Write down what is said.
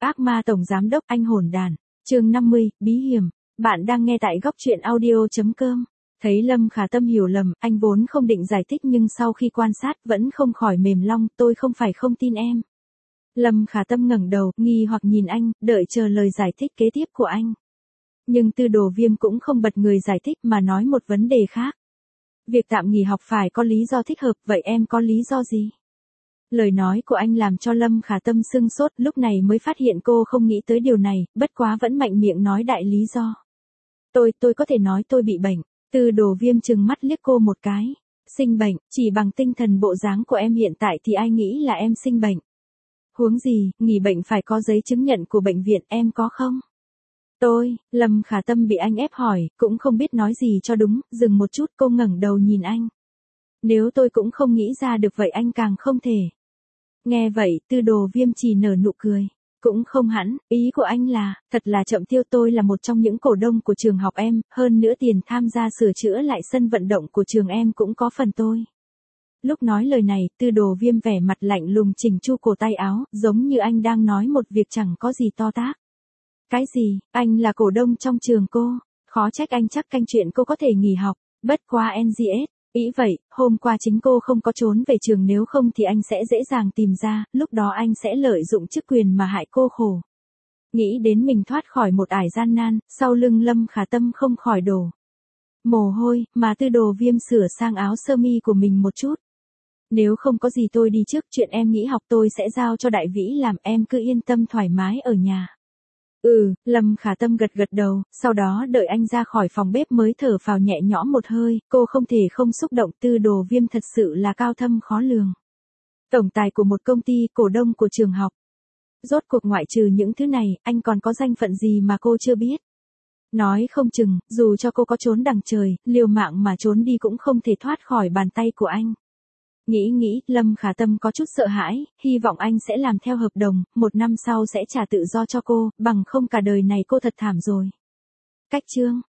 Ác ma tổng giám đốc anh hồn đàn. Chương 50, bí hiểm. Bạn đang nghe tại góc truyện audio.com. Thấy Lâm Khả Tâm hiểu lầm, anh vốn không định giải thích nhưng sau khi quan sát vẫn không khỏi mềm lòng, tôi không phải không tin em. Lâm Khả Tâm ngẩng đầu, nghi hoặc nhìn anh, đợi chờ lời giải thích kế tiếp của anh. Nhưng Tư Đồ Viêm cũng không bật người giải thích mà nói một vấn đề khác. Việc tạm nghỉ học phải có lý do thích hợp, vậy em có lý do gì? Lời nói của anh làm cho Lâm Khả Tâm sưng sốt, lúc này mới phát hiện cô không nghĩ tới điều này, bất quá vẫn mạnh miệng nói đại lý do. Tôi có thể nói tôi bị bệnh. Tư Đồ Viêm trừng mắt liếc cô một cái. Sinh bệnh, chỉ bằng tinh thần bộ dáng của em hiện tại thì ai nghĩ là em sinh bệnh. Huống gì, nghỉ bệnh phải có giấy chứng nhận của bệnh viện, em có không? Lâm Khả Tâm bị anh ép hỏi, cũng không biết nói gì cho đúng, dừng một chút cô ngẩng đầu nhìn anh. Nếu tôi cũng không nghĩ ra được vậy anh càng không thể. Nghe vậy, Tư Đồ Viêm chỉ nở nụ cười. Cũng không hẳn, ý của anh là, thật là chậm tiêu, tôi là một trong những cổ đông của trường học em, hơn nữa tiền tham gia sửa chữa lại sân vận động của trường em cũng có phần tôi. Lúc nói lời này, Tư Đồ Viêm vẻ mặt lạnh lùng chỉnh chu cổ tay áo, giống như anh đang nói một việc chẳng có gì to tát. Cái gì, anh là cổ đông trong trường cô, khó trách anh chắc canh chuyện cô có thể nghỉ học, bất qua NGS. Ý vậy, hôm qua chính cô không có trốn về trường, nếu không thì anh sẽ dễ dàng tìm ra, lúc đó anh sẽ lợi dụng chức quyền mà hại cô khổ. Nghĩ đến mình thoát khỏi một ải gian nan, sau lưng Lâm Khả Tâm không khỏi đổ mồ hôi, mà Tư Đồ Viêm sửa sang áo sơ mi của mình một chút. Nếu không có gì tôi đi trước, chuyện em nghỉ học tôi sẽ giao cho Đại Vĩ làm, em cứ yên tâm thoải mái ở nhà. Lâm Khả Tâm gật gật đầu, sau đó đợi anh ra khỏi phòng bếp mới thở phào nhẹ nhõm một hơi, cô không thể không xúc động, Tư Đồ Viêm thật sự là cao thâm khó lường. Tổng tài của một công ty, cổ đông của trường học. Rốt cuộc ngoại trừ những thứ này, anh còn có danh phận gì mà cô chưa biết? Nói không chừng, dù cho cô có trốn đằng trời, liều mạng mà trốn đi cũng không thể thoát khỏi bàn tay của anh. Nghĩ, Lâm Khả Tâm có chút sợ hãi, hy vọng anh sẽ làm theo hợp đồng, 1 năm sau sẽ trả tự do cho cô, bằng không cả đời này cô thật thảm rồi. Cách chương.